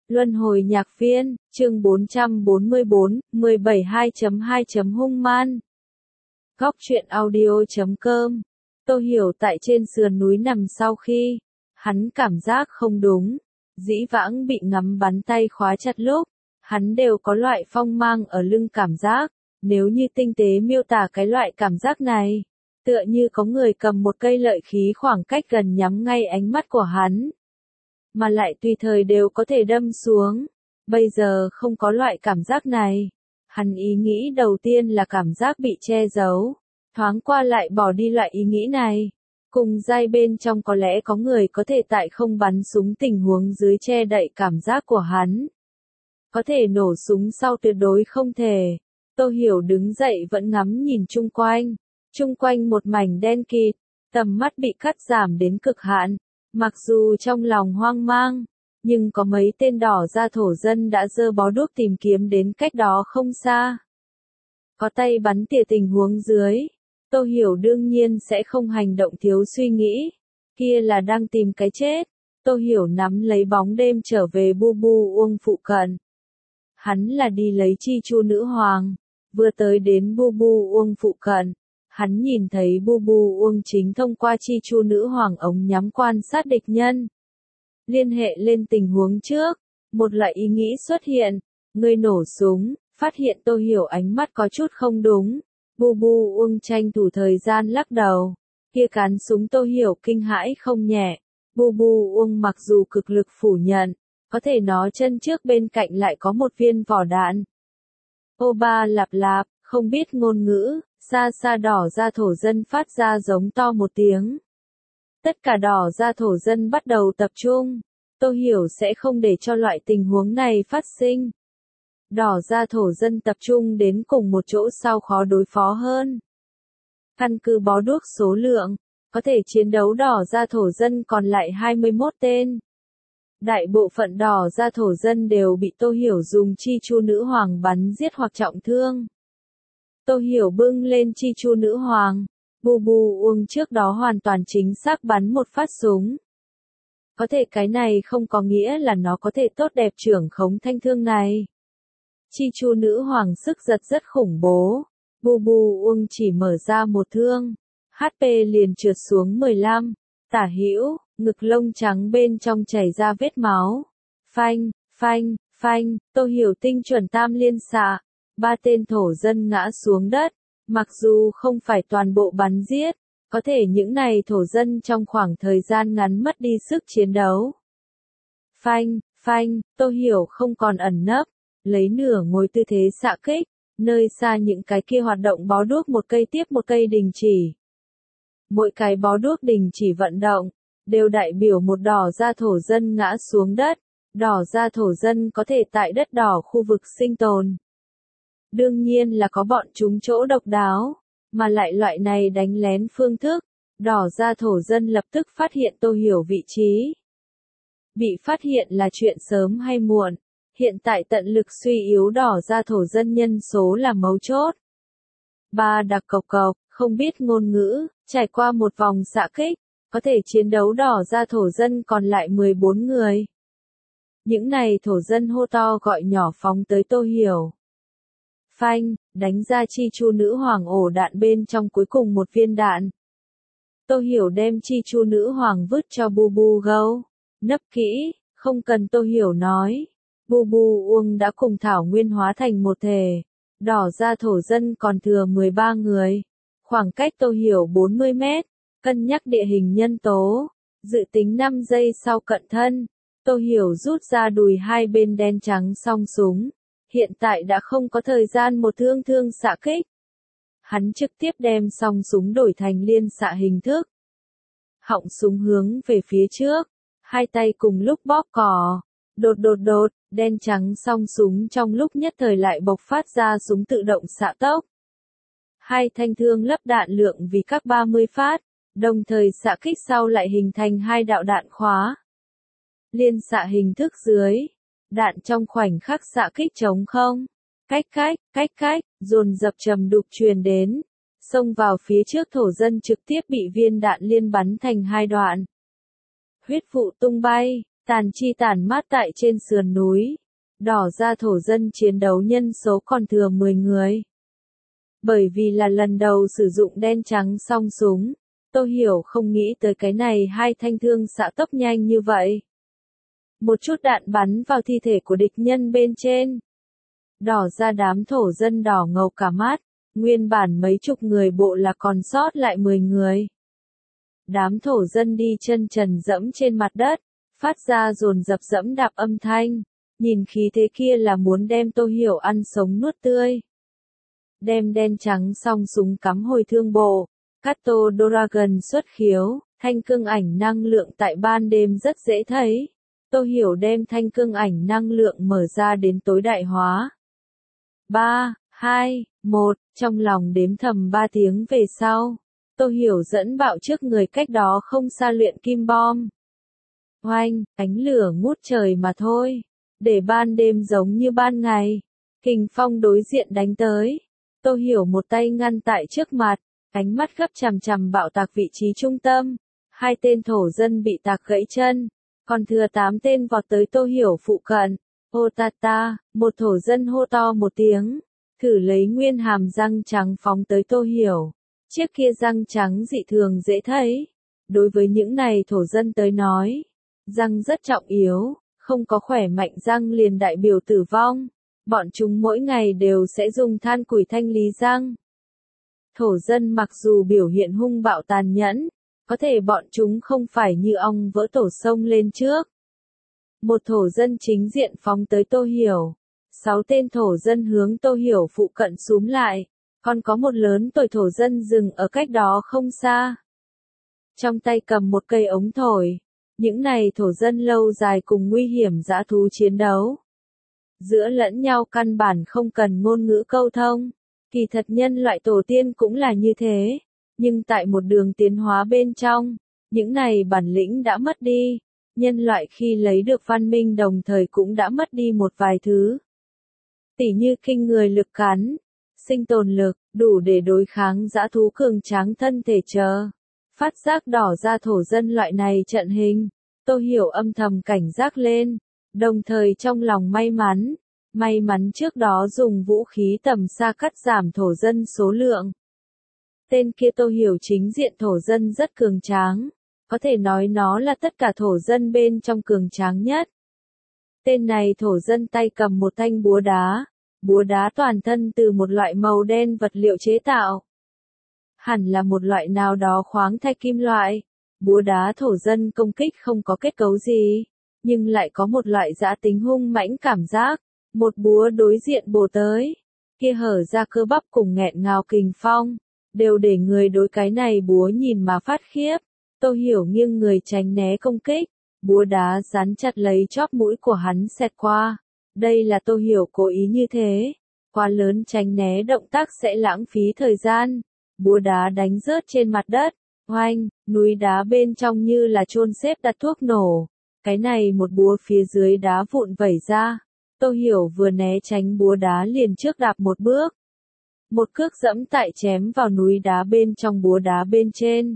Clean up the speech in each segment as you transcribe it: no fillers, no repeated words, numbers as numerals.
Luân hồi nhạc viên, chương 444, 17 2.2. Hung man. Góc truyện audio.com. Tôi hiểu tại trên sườn núi nằm sau khi hắn cảm giác không đúng, dĩ vãng bị ngắm bắn tay khóa chặt lúc, hắn đều có loại phong mang ở lưng cảm giác, nếu như tinh tế miêu tả cái loại cảm giác này, tựa như có người cầm một cây lợi khí khoảng cách gần nhắm ngay ánh mắt của hắn, mà lại tùy thời đều có thể đâm xuống. Bây giờ không có loại cảm giác này. Hắn ý nghĩ đầu tiên là cảm giác bị che giấu, thoáng qua lại bỏ đi loại ý nghĩ này. Cùng giai bên trong có lẽ có người có thể tại không bắn súng tình huống dưới che đậy cảm giác của hắn. Có thể nổ súng sau tuyệt đối không thể. Tô Hiểu đứng dậy vẫn ngắm nhìn chung quanh. Chung quanh một mảnh đen kịt, tầm mắt bị cắt giảm đến cực hạn. Mặc dù trong lòng hoang mang, nhưng có mấy tên đỏ da thổ dân đã giơ bó đuốc tìm kiếm đến cách đó không xa. Có tay bắn tỉa tình huống dưới, Tô Hiểu đương nhiên sẽ không hành động thiếu suy nghĩ. Kia là đang tìm cái chết. Tô Hiểu nắm lấy bóng đêm trở về Bu Bu Uông phụ cận. Hắn là đi lấy Chi Chu nữ hoàng. Vừa tới đến Bu Bu Uông phụ cận, hắn nhìn thấy Bu Bu Uông chính thông qua Chi Chu nữ hoàng ống nhắm quan sát địch nhân. Liên hệ lên tình huống trước, một loại ý nghĩ xuất hiện, người nổ súng, phát hiện Tô Hiểu ánh mắt có chút không đúng. Bu Bu Uông tranh thủ thời gian lắc đầu, kia cán súng Tô Hiểu kinh hãi không nhẹ. Bu Bu Uông mặc dù cực lực phủ nhận, có thể nó chân trước bên cạnh lại có một viên vỏ đạn. Ô ba lạp lạp, không biết ngôn ngữ, xa xa đỏ da thổ dân phát ra giống to một tiếng. Tất cả đỏ da thổ dân bắt đầu tập trung. Tô Hiểu sẽ không để cho loại tình huống này phát sinh. Đỏ da thổ dân tập trung đến cùng một chỗ sao khó đối phó hơn. Căn cứ bó đuốc số lượng, có thể chiến đấu đỏ da thổ dân còn lại 21 tên. Đại bộ phận đỏ da thổ dân đều bị Tô Hiểu dùng Chi Chu nữ hoàng bắn giết hoặc trọng thương. Tô Hiểu bưng lên Chi Chu nữ hoàng. Bu Bu Uông trước đó hoàn toàn chính xác bắn một phát súng. Có thể cái này không có nghĩa là nó có thể tốt đẹp trưởng khống thanh thương này. Chi Chu nữ hoàng sức giật rất khủng bố. Bu Bu Uông chỉ mở ra một thương, HP liền trượt xuống 15. Tả hữu, ngực lông trắng bên trong chảy ra vết máu. Phanh, phanh, phanh, Tô Hiểu tinh chuẩn tam liên xạ. 3 tên thổ dân ngã xuống đất. Mặc dù không phải toàn bộ bắn giết, có thể những này thổ dân trong khoảng thời gian ngắn mất đi sức chiến đấu. Phanh, phanh, Tô Hiểu không còn ẩn nấp, lấy nửa ngồi tư thế xạ kích, nơi xa những cái kia hoạt động bó đuốc một cây tiếp một cây đình chỉ. Mỗi cái bó đuốc đình chỉ vận động, đều đại biểu một đỏ da thổ dân ngã xuống đất, đỏ da thổ dân có thể tại đất đỏ khu vực sinh tồn. Đương nhiên là có bọn chúng chỗ độc đáo, mà lại loại này đánh lén phương thức, đỏ da thổ dân lập tức phát hiện Tô Hiểu vị trí. Bị phát hiện là chuyện sớm hay muộn, hiện tại tận lực suy yếu đỏ da thổ dân nhân số là mấu chốt. Ba đặc cộc cộc, không biết ngôn ngữ, trải qua một vòng xạ kích, có thể chiến đấu đỏ da thổ dân còn lại 14 người. Những này thổ dân hô to gọi nhỏ phóng tới Tô Hiểu. Phanh, đánh ra Chi Chu nữ hoàng ổ đạn bên trong cuối cùng một viên đạn. Tô Hiểu đem Chi Chu nữ hoàng vứt cho Bu Bu Gâu. Nấp kỹ, không cần Tô Hiểu nói. Bu Bu Uông đã cùng Thảo Nguyên hóa thành một thể. Đỏ da thổ dân còn thừa 13 người. Khoảng cách Tô Hiểu 40 mét. Cân nhắc địa hình nhân tố. Dự tính 5 giây sau cận thân. Tô Hiểu rút ra đùi hai bên đen trắng song súng. Hiện tại đã không có thời gian một thương xạ kích. Hắn trực tiếp đem song súng đổi thành liên xạ hình thức. Họng súng hướng về phía trước, hai tay cùng lúc bóp cò. Đột đột đột, đen trắng song súng trong lúc nhất thời lại bộc phát ra súng tự động xạ tốc. Hai thanh thương lấp đạn lượng vì các 30 phát, đồng thời xạ kích sau lại hình thành hai đạo đạn khóa. Liên xạ hình thức dưới. Đạn trong khoảnh khắc xạ kích trống không. Cách, dồn dập trầm đục truyền đến. Xông vào phía trước thổ dân trực tiếp bị viên đạn liên bắn thành hai đoạn. Huyết vụ tung bay, Tàn chi tàn mát tại trên sườn núi. Đỏ ra thổ dân chiến đấu nhân số còn thừa 10 người. Bởi vì là lần đầu sử dụng đen trắng song súng, Tô Hiểu không nghĩ tới cái này hai thanh thương xạ tốc nhanh như vậy. Một chút đạn bắn vào thi thể của địch nhân bên trên. Đỏ ra đám thổ dân đỏ ngầu cả mắt, nguyên bản mấy chục người bộ là còn sót lại 10 người. Đám thổ dân đi chân trần dẫm trên mặt đất, phát ra dồn dập dẫm đạp âm thanh, nhìn khí thế kia là muốn đem Tô Hiểu ăn sống nuốt tươi. Đem đen trắng song súng cắm hồi thương bộ, Kato Dragon xuất khiếu, thanh cương ảnh năng lượng tại ban đêm rất dễ thấy. Tô Hiểu đem thanh cương ảnh năng lượng mở ra đến tối đại hóa. 3, 2, 1, trong lòng đếm thầm 3 tiếng về sau, Tô Hiểu dẫn bạo trước người cách đó không xa luyện kim bom. Oanh, ánh lửa ngút trời mà thôi, để ban đêm giống như ban ngày. Kình phong đối diện đánh tới, Tô Hiểu một tay ngăn tại trước mặt, ánh mắt gấp chằm chằm bạo tạc vị trí trung tâm. 2 tên thổ dân bị tạc gãy chân, còn thừa 8 tên vọt tới Tô Hiểu phụ cận. Ô ta ta, một thổ dân hô to một tiếng, thử lấy nguyên hàm răng trắng phóng tới Tô Hiểu. Chiếc kia răng trắng dị thường dễ thấy. Đối với những này thổ dân tới nói, răng rất trọng yếu, không có khỏe mạnh răng liền đại biểu tử vong. Bọn chúng mỗi ngày đều sẽ dùng than củi thanh lý răng. Thổ dân mặc dù biểu hiện hung bạo tàn nhẫn, có thể bọn chúng không phải như ong vỡ tổ sông lên trước. Một thổ dân chính diện phóng tới Tô Hiểu. 6 tên thổ dân hướng Tô Hiểu phụ cận xúm lại, còn có một lớn tuổi thổ dân dừng ở cách đó không xa. Trong tay cầm một cây ống thổi, những này thổ dân lâu dài cùng nguy hiểm dã thú chiến đấu. Giữa lẫn nhau căn bản không cần ngôn ngữ câu thông, kỳ thật nhân loại tổ tiên cũng là như thế, nhưng tại một đường tiến hóa bên trong, những này bản lĩnh đã mất đi. Nhân loại khi lấy được văn minh đồng thời cũng đã mất đi một vài thứ. Tỉ như kinh người lực cắn, sinh tồn lực, đủ để đối kháng dã thú cường tráng thân thể chờ. Phát giác đỏ ra thổ dân loại này trận hình, Tô Hiểu âm thầm cảnh giác lên, đồng thời trong lòng may mắn trước đó dùng vũ khí tầm xa cắt giảm thổ dân số lượng. Tên kia Tô Hiểu chính diện thổ dân rất cường tráng. Có thể nói nó là tất cả thổ dân bên trong cường tráng nhất. Tên này thổ dân tay cầm một thanh búa đá toàn thân từ một loại màu đen vật liệu chế tạo. Hẳn là một loại nào đó khoáng thạch kim loại. Búa đá thổ dân công kích không có kết cấu gì, nhưng lại có một loại dã tính hung mãnh cảm giác. Một búa đối diện bổ tới, kia hở ra cơ bắp cùng nghẹn ngào kình phong, đều để người đối cái này búa nhìn mà phát khiếp. Tô Hiểu nghiêng người tránh né công kích, búa đá dán chặt lấy chóp mũi của hắn xẹt qua. Đây là Tô Hiểu cố ý như thế, quá lớn tránh né động tác sẽ lãng phí thời gian. Búa đá đánh rớt trên mặt đất, oanh, núi đá bên trong như là chôn xếp đặt thuốc nổ. Cái này một búa phía dưới đá vụn vẩy ra, Tô Hiểu vừa né tránh búa đá liền trước đạp một bước. Một cước dẫm tại chém vào núi đá bên trong búa đá bên trên.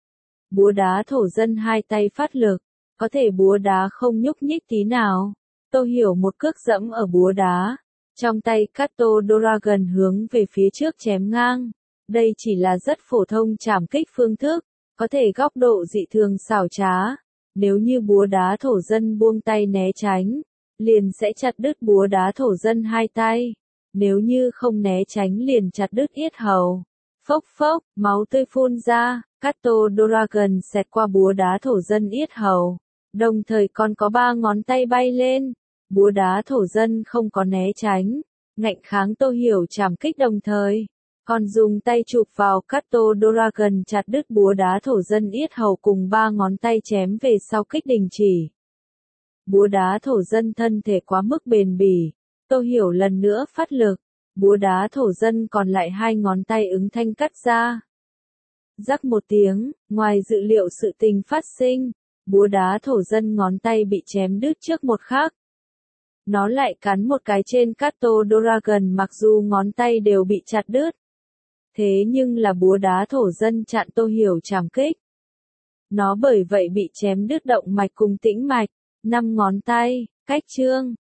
Búa đá thổ dân 2 tay phát lực, có thể búa đá không nhúc nhích tí nào. Tô Hiểu một cước dẫm ở búa đá, trong tay Kato Dragon hướng về phía trước chém ngang. Đây chỉ là rất phổ thông trảm kích phương thức, có thể góc độ dị thường xảo trá. Nếu như búa đá thổ dân buông tay né tránh, liền sẽ chặt đứt búa đá thổ dân 2 tay. Nếu như không né tránh liền chặt đứt yết hầu. Phốc phốc, máu tươi phun ra, Kato Dragon xẹt qua búa đá thổ dân yết hầu. Đồng thời còn có 3 ngón tay bay lên. Búa đá thổ dân không có né tránh, ngạnh kháng Tô Hiểu trảm kích đồng thời. Còn dùng tay chụp vào Kato Dragon chặt đứt búa đá thổ dân yết hầu cùng 3 ngón tay chém về sau kích đình chỉ. Búa đá thổ dân thân thể quá mức bền bỉ. Tô Hiểu lần nữa phát lực. Búa đá thổ dân còn lại 2 ngón tay ứng thanh cắt ra. Rắc một tiếng, ngoài dự liệu sự tình phát sinh, búa đá thổ dân ngón tay bị chém đứt trước một khắc. Nó lại cắn một cái trên Kato Dragon mặc dù ngón tay đều bị chặt đứt. Thế nhưng là búa đá thổ dân chặn Tô Hiểu trảm kích. Nó bởi vậy bị chém đứt động mạch cùng tĩnh mạch, 5 ngón tay, cách chương.